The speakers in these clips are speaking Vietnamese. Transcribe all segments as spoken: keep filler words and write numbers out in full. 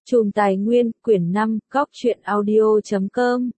Chùm Tài Nguyên, quyển năm, góc truyện audio chấm com.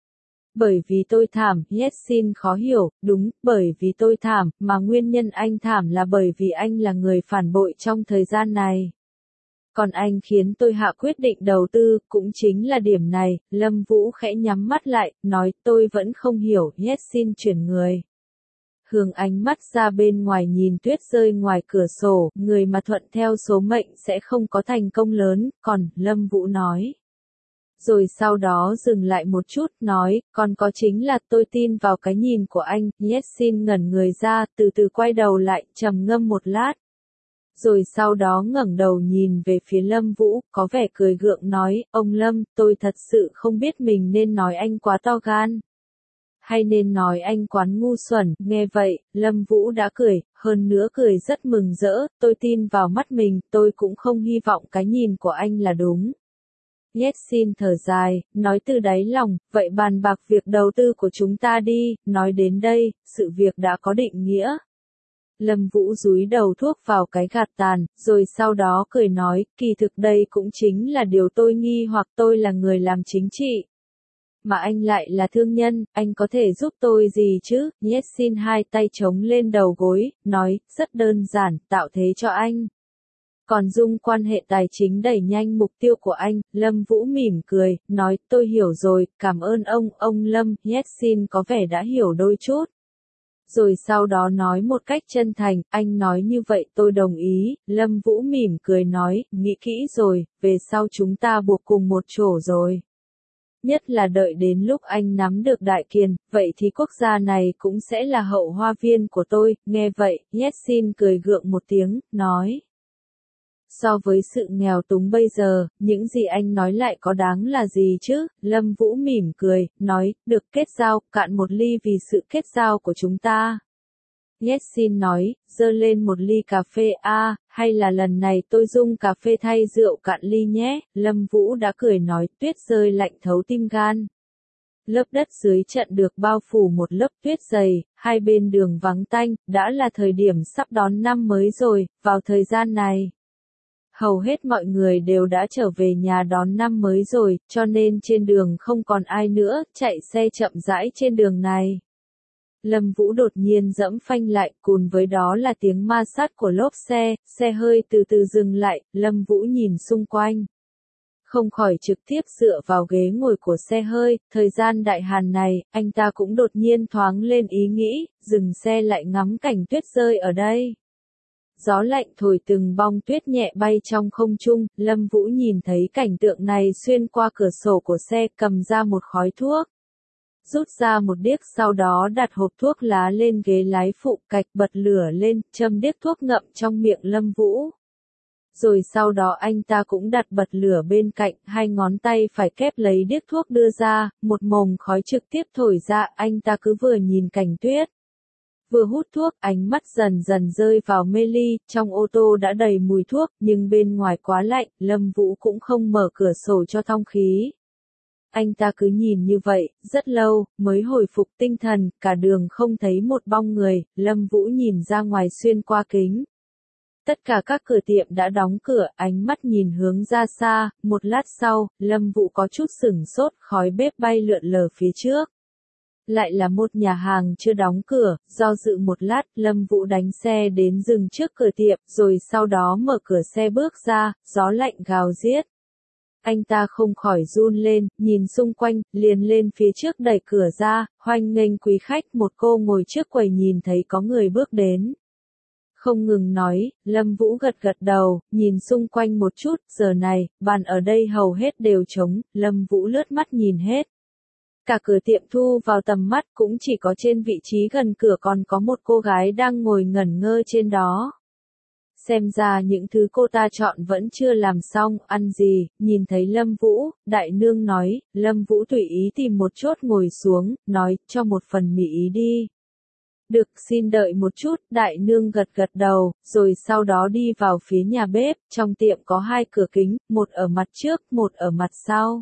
Bởi vì tôi thảm, Yessin khó hiểu, đúng, bởi vì tôi thảm, mà nguyên nhân anh thảm là bởi vì anh là người phản bội trong thời gian này. Còn anh khiến tôi hạ quyết định đầu tư, cũng chính là điểm này. Lâm Vũ khẽ nhắm mắt lại, nói tôi vẫn không hiểu. Yessin chuyển người. Hướng ánh mắt ra bên ngoài nhìn tuyết rơi ngoài cửa sổ, người mà thuận theo số mệnh sẽ không có thành công lớn, còn, Lâm Vũ nói. Rồi sau đó dừng lại một chút, nói, còn có chính là tôi tin vào cái nhìn của anh. Yessin ngẩn người ra, từ từ quay đầu lại, trầm ngâm một lát. Rồi sau đó ngẩng đầu nhìn về phía Lâm Vũ, có vẻ cười gượng nói, ông Lâm, tôi thật sự không biết mình nên nói anh quá to gan. Hay nên nói anh quán ngu xuẩn. Nghe vậy, Lâm Vũ đã cười, hơn nữa cười rất mừng rỡ, tôi tin vào mắt mình, tôi cũng không hy vọng cái nhìn của anh là đúng. Yessin thở dài, nói từ đáy lòng, vậy bàn bạc việc đầu tư của chúng ta đi. Nói đến đây, sự việc đã có định nghĩa. Lâm Vũ dúi đầu thuốc vào cái gạt tàn, rồi sau đó cười nói, kỳ thực đây cũng chính là điều tôi nghi hoặc tôi là người làm chính trị. Mà anh lại là thương nhân, anh có thể giúp tôi gì chứ? Yessin hai tay chống lên đầu gối, nói, rất đơn giản, tạo thế cho anh. Còn dung quan hệ tài chính đẩy nhanh mục tiêu của anh. Lâm Vũ mỉm cười, nói, tôi hiểu rồi, cảm ơn ông, ông Lâm. Yessin có vẻ đã hiểu đôi chút. Rồi sau đó nói một cách chân thành, anh nói như vậy tôi đồng ý. Lâm Vũ mỉm cười nói, nghĩ kỹ rồi, về sau chúng ta buộc cùng một chỗ rồi. Nhất là đợi đến lúc anh nắm được đại kiền, vậy thì quốc gia này cũng sẽ là hậu hoa viên của tôi. Nghe vậy, Yessin cười gượng một tiếng, nói. So với sự nghèo túng bây giờ, những gì anh nói lại có đáng là gì chứ? Lâm Vũ mỉm cười, nói, được kết giao, cạn một ly vì sự kết giao của chúng ta. Yessin nói, dơ lên một ly cà phê a, à, hay là lần này tôi dung cà phê thay rượu cạn ly nhé. Lâm Vũ đã cười nói, tuyết rơi lạnh thấu tim gan. Lớp đất dưới trận được bao phủ một lớp tuyết dày, hai bên đường vắng tanh, đã là thời điểm sắp đón năm mới rồi. Vào thời gian này, hầu hết mọi người đều đã trở về nhà đón năm mới rồi, cho nên trên đường không còn ai nữa, chạy xe chậm rãi trên đường này. Lâm Vũ đột nhiên giẫm phanh lại, cùng với đó là tiếng ma sát của lốp xe, xe hơi từ từ dừng lại. Lâm Vũ nhìn xung quanh. Không khỏi trực tiếp dựa vào ghế ngồi của xe hơi. Thời gian đại hàn này, anh ta cũng đột nhiên thoáng lên ý nghĩ, dừng xe lại ngắm cảnh tuyết rơi ở đây. Gió lạnh thổi từng bong tuyết nhẹ bay trong không trung. Lâm Vũ nhìn thấy cảnh tượng này xuyên qua cửa sổ của xe, cầm ra một khói thuốc. Rút ra một điếc, sau đó đặt hộp thuốc lá lên ghế lái phụ, cạch bật lửa lên, châm điếc thuốc ngậm trong miệng Lâm Vũ. Rồi sau đó anh ta cũng đặt bật lửa bên cạnh, hai ngón tay phải kép lấy điếc thuốc đưa ra, một mồm khói trực tiếp thổi ra. Anh ta cứ vừa nhìn cảnh tuyết, vừa hút thuốc, ánh mắt dần dần rơi vào mê ly. Trong ô tô đã đầy mùi thuốc, nhưng bên ngoài quá lạnh, Lâm Vũ cũng không mở cửa sổ cho thông khí. Anh ta cứ nhìn như vậy, rất lâu, mới hồi phục tinh thần. Cả đường không thấy một bóng người. Lâm Vũ nhìn ra ngoài xuyên qua kính. Tất cả các cửa tiệm đã đóng cửa, ánh mắt nhìn hướng ra xa. Một lát sau, Lâm Vũ có chút sửng sốt, khói bếp bay lượn lờ phía trước. Lại là một nhà hàng chưa đóng cửa. Do dự một lát, Lâm Vũ đánh xe đến dừng trước cửa tiệm, rồi sau đó mở cửa xe bước ra. Gió lạnh gào giết. Anh ta không khỏi run lên, nhìn xung quanh, liền lên phía trước đẩy cửa ra, hoan nghênh quý khách. Một cô ngồi trước quầy nhìn thấy có người bước đến. Không ngừng nói. Lâm Vũ gật gật đầu, nhìn xung quanh một chút. Giờ này, bàn ở đây hầu hết đều trống. Lâm Vũ lướt mắt nhìn hết. Cả cửa tiệm thu vào tầm mắt, cũng chỉ có trên vị trí gần cửa còn có một cô gái đang ngồi ngẩn ngơ trên đó. Xem ra những thứ cô ta chọn vẫn chưa làm xong. Ăn gì? Nhìn thấy Lâm Vũ, đại nương nói. Lâm Vũ tùy ý tìm một chốt ngồi xuống, nói, cho một phần mì ý đi. Được, xin đợi một chút. Đại nương gật gật đầu, rồi sau đó đi vào phía nhà bếp. Trong tiệm có hai cửa kính, một ở mặt trước, một ở mặt sau.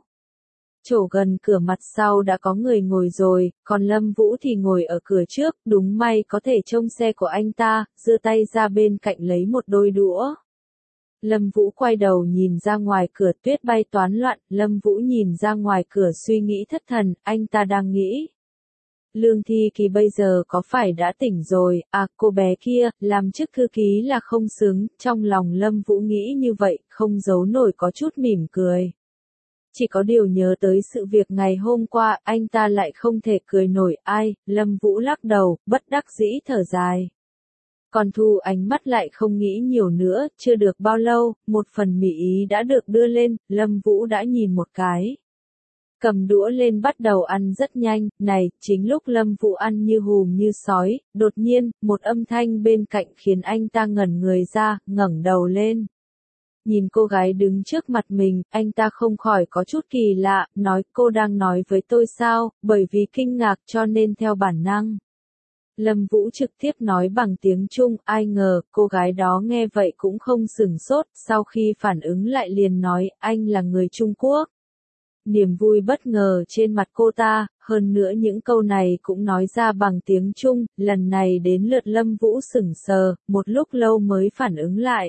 Chỗ gần cửa mặt sau đã có người ngồi rồi, còn Lâm Vũ thì ngồi ở cửa trước. Đúng may có thể trông xe của anh ta, giơ tay ra bên cạnh lấy một đôi đũa. Lâm Vũ quay đầu nhìn ra ngoài cửa, tuyết bay toán loạn, Lâm Vũ nhìn ra ngoài cửa suy nghĩ thất thần, anh ta đang nghĩ. Lương Thi Kỳ bây giờ có phải đã tỉnh rồi, à cô bé kia, làm chức thư ký là không xứng, trong lòng Lâm Vũ nghĩ như vậy, không giấu nổi có chút mỉm cười. Chỉ có điều nhớ tới sự việc ngày hôm qua, anh ta lại không thể cười nổi, ai, Lâm Vũ lắc đầu, bất đắc dĩ thở dài. Còn Thu ánh mắt lại không nghĩ nhiều nữa, chưa được bao lâu, một phần mì ý đã được đưa lên, Lâm Vũ đã nhìn một cái. Cầm đũa lên bắt đầu ăn rất nhanh, này, chính lúc Lâm Vũ ăn như hùm như sói, đột nhiên, một âm thanh bên cạnh khiến anh ta ngẩn người ra, ngẩng đầu lên. Nhìn cô gái đứng trước mặt mình, anh ta không khỏi có chút kỳ lạ, nói cô đang nói với tôi sao, bởi vì kinh ngạc cho nên theo bản năng. Lâm Vũ trực tiếp nói bằng tiếng Trung, ai ngờ, cô gái đó nghe vậy cũng không sửng sốt, sau khi phản ứng lại liền nói, anh là người Trung Quốc. Niềm vui bất ngờ trên mặt cô ta, hơn nữa những câu này cũng nói ra bằng tiếng Trung, lần này đến lượt Lâm Vũ sững sờ, một lúc lâu mới phản ứng lại.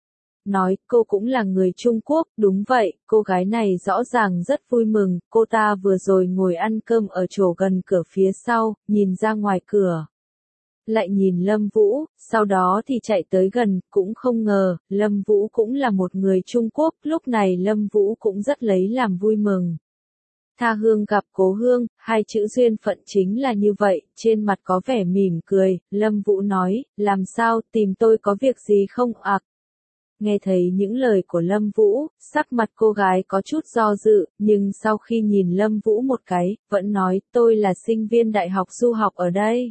Nói, cô cũng là người Trung Quốc, đúng vậy, cô gái này rõ ràng rất vui mừng, cô ta vừa rồi ngồi ăn cơm ở chỗ gần cửa phía sau, nhìn ra ngoài cửa. Lại nhìn Lâm Vũ, sau đó thì chạy tới gần, cũng không ngờ, Lâm Vũ cũng là một người Trung Quốc, lúc này Lâm Vũ cũng rất lấy làm vui mừng. Tha hương gặp cố hương, hai chữ duyên phận chính là như vậy, trên mặt có vẻ mỉm cười, Lâm Vũ nói, làm sao, tìm tôi có việc gì không ạ? À? Nghe thấy những lời của Lâm Vũ, sắc mặt cô gái có chút do dự, nhưng sau khi nhìn Lâm Vũ một cái, vẫn nói, tôi là sinh viên đại học du học ở đây.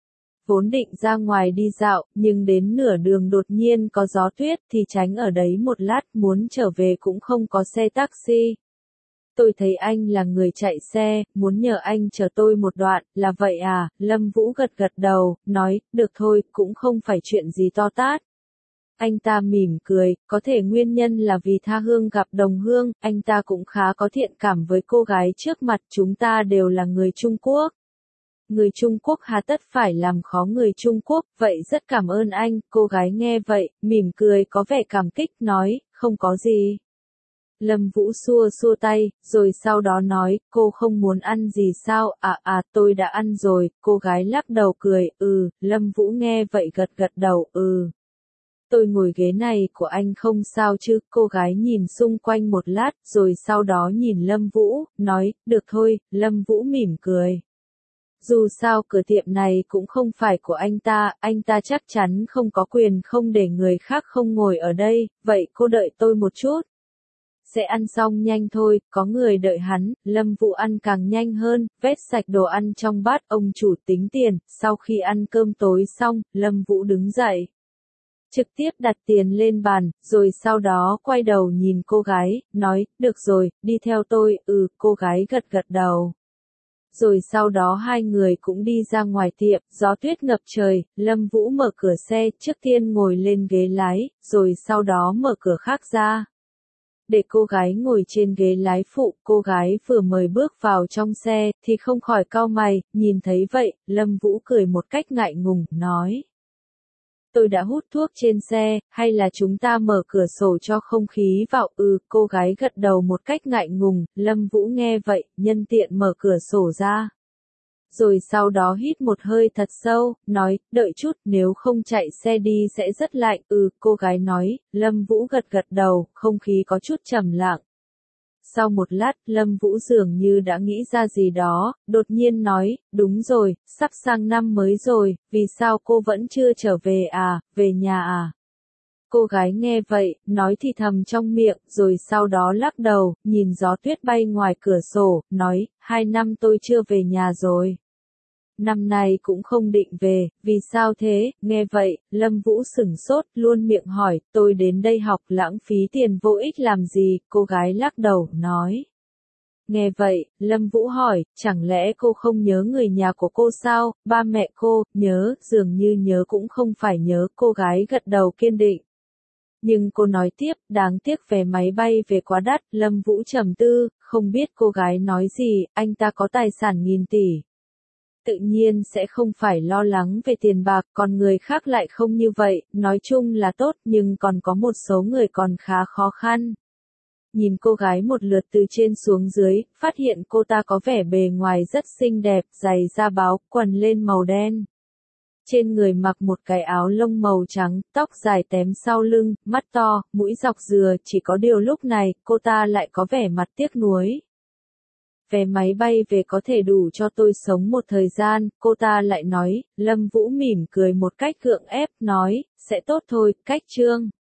Vốn định ra ngoài đi dạo, nhưng đến nửa đường đột nhiên có gió tuyết thì tránh ở đấy một lát, muốn trở về cũng không có xe taxi. Tôi thấy anh là người chạy xe, muốn nhờ anh chở tôi một đoạn, là vậy à, Lâm Vũ gật gật đầu, nói, được thôi, cũng không phải chuyện gì to tát. Anh ta mỉm cười, có thể nguyên nhân là vì tha hương gặp đồng hương, anh ta cũng khá có thiện cảm với cô gái trước mặt, chúng ta đều là người Trung Quốc. Người Trung Quốc hà tất phải làm khó người Trung Quốc, vậy rất cảm ơn anh, cô gái nghe vậy, mỉm cười có vẻ cảm kích, nói, không có gì. Lâm Vũ xua xua tay, rồi sau đó nói, cô không muốn ăn gì sao, à à tôi đã ăn rồi, cô gái lắc đầu cười, ừ, Lâm Vũ nghe vậy gật gật đầu, ừ. Tôi ngồi ghế này của anh không sao chứ, cô gái nhìn xung quanh một lát, rồi sau đó nhìn Lâm Vũ, nói, được thôi, Lâm Vũ mỉm cười. Dù sao cửa tiệm này cũng không phải của anh ta, anh ta chắc chắn không có quyền không để người khác không ngồi ở đây, vậy cô đợi tôi một chút. Sẽ ăn xong nhanh thôi, có người đợi hắn, Lâm Vũ ăn càng nhanh hơn, vét sạch đồ ăn trong bát, ông chủ tính tiền, sau khi ăn cơm tối xong, Lâm Vũ đứng dậy. Trực tiếp đặt tiền lên bàn, rồi sau đó quay đầu nhìn cô gái, nói, được rồi, đi theo tôi, ừ, cô gái gật gật đầu. Rồi sau đó hai người cũng đi ra ngoài tiệm, gió tuyết ngập trời, Lâm Vũ mở cửa xe, trước tiên ngồi lên ghế lái, rồi sau đó mở cửa khác ra. Để cô gái ngồi trên ghế lái phụ, cô gái vừa mới bước vào trong xe, thì không khỏi cau mày, nhìn thấy vậy, Lâm Vũ cười một cách ngại ngùng, nói. Tôi đã hút thuốc trên xe, hay là chúng ta mở cửa sổ cho không khí vào, ừ, cô gái gật đầu một cách ngại ngùng, Lâm Vũ nghe vậy, nhân tiện mở cửa sổ ra. Rồi sau đó hít một hơi thật sâu, nói, đợi chút, nếu không chạy xe đi sẽ rất lạnh, ừ, cô gái nói, Lâm Vũ gật gật đầu, không khí có chút trầm lặng. Sau một lát, Lâm Vũ dường như đã nghĩ ra gì đó, đột nhiên nói, đúng rồi, sắp sang năm mới rồi, vì sao cô vẫn chưa trở về à, về nhà à? Cô gái nghe vậy, nói thì thầm trong miệng, rồi sau đó lắc đầu, nhìn gió tuyết bay ngoài cửa sổ, nói, hai năm tôi chưa về nhà rồi. Năm nay cũng không định về, vì sao thế, nghe vậy, Lâm Vũ sửng sốt, luôn miệng hỏi, tôi đến đây học lãng phí tiền vô ích làm gì, cô gái lắc đầu, nói. Nghe vậy, Lâm Vũ hỏi, chẳng lẽ cô không nhớ người nhà của cô sao, ba mẹ cô, nhớ, dường như nhớ cũng không phải nhớ, cô gái gật đầu kiên định. Nhưng cô nói tiếp, đáng tiếc vé máy bay về quá đắt, Lâm Vũ trầm tư, không biết cô gái nói gì, anh ta có tài sản nghìn tỷ. tự nhiên sẽ không phải lo lắng về tiền bạc, còn người khác lại không như vậy, nói chung là tốt nhưng còn có một số người còn khá khó khăn. Nhìn cô gái một lượt từ trên xuống dưới, phát hiện cô ta có vẻ bề ngoài rất xinh đẹp, giày da báo, quần lên màu đen. Trên người mặc một cái áo lông màu trắng, tóc dài tém sau lưng, mắt to, mũi dọc dừa, chỉ có điều lúc này, cô ta lại có vẻ mặt tiếc nuối. Vé máy bay về có thể đủ cho tôi sống một thời gian, cô ta lại nói, Lâm Vũ mỉm cười một cách gượng ép, nói, sẽ tốt thôi, cách Trương.